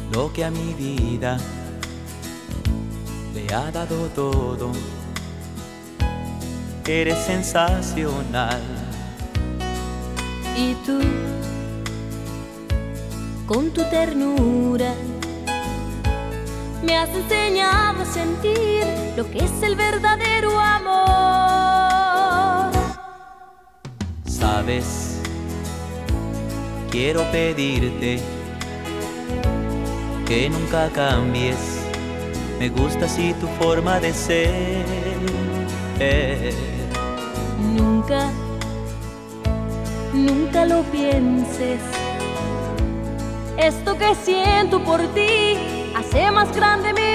lo que a mi vida le ha dado todo. Eres sensacional. Y tú, con tu ternura, me has enseñado a sentir lo que es el verdadero amor. Sabes, quiero pedirte que nunca cambies. Me gusta así tu forma de ser. Nunca, nunca lo pienses. Esto que siento por ti hace más grande mi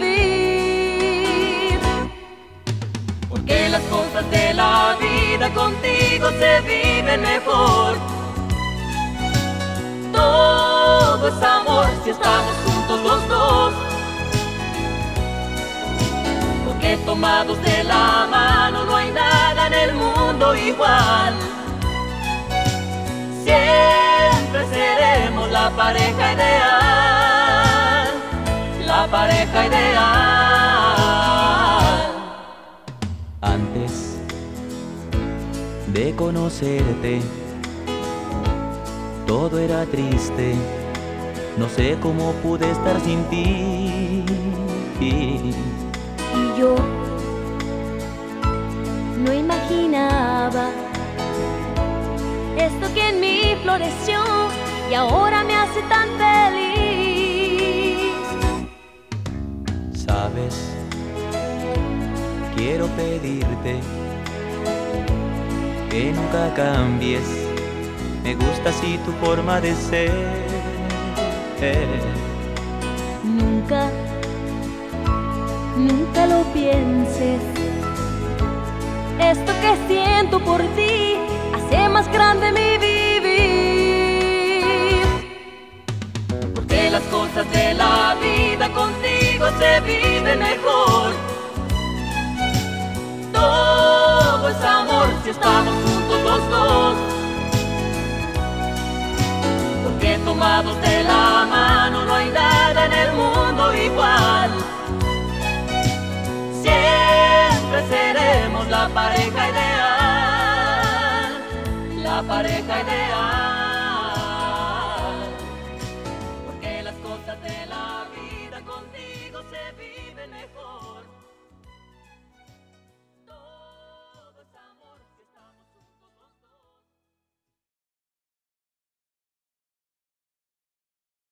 vivir. Porque las cosas de la vida contigo se viven mejor. Todo es amor si estamos juntos los dos. Porque tomados de la mano no hay nada en el mundo igual. Siempre seremos la pareja ideal, la pareja ideal. Antes de conocerte, todo era triste. No sé cómo pude estar sin ti. Y yo no imaginaba esto que en mí floreció y ahora me hace tan feliz. Sabes, quiero pedirte que nunca cambies. Me gusta así tu forma de ser. Nunca, nunca lo pienses. Esto que siento por ti hace más grande mi vivir. Porque las cosas de la vida contigo se viven mejor. Todo es amor si estamos juntos los dos. Porque tomados de la mano no hay nada en el mundo igual. Siempre seremos la pareja ideal, la pareja ideal. Porque las cosas de la vida contigo se viven mejor.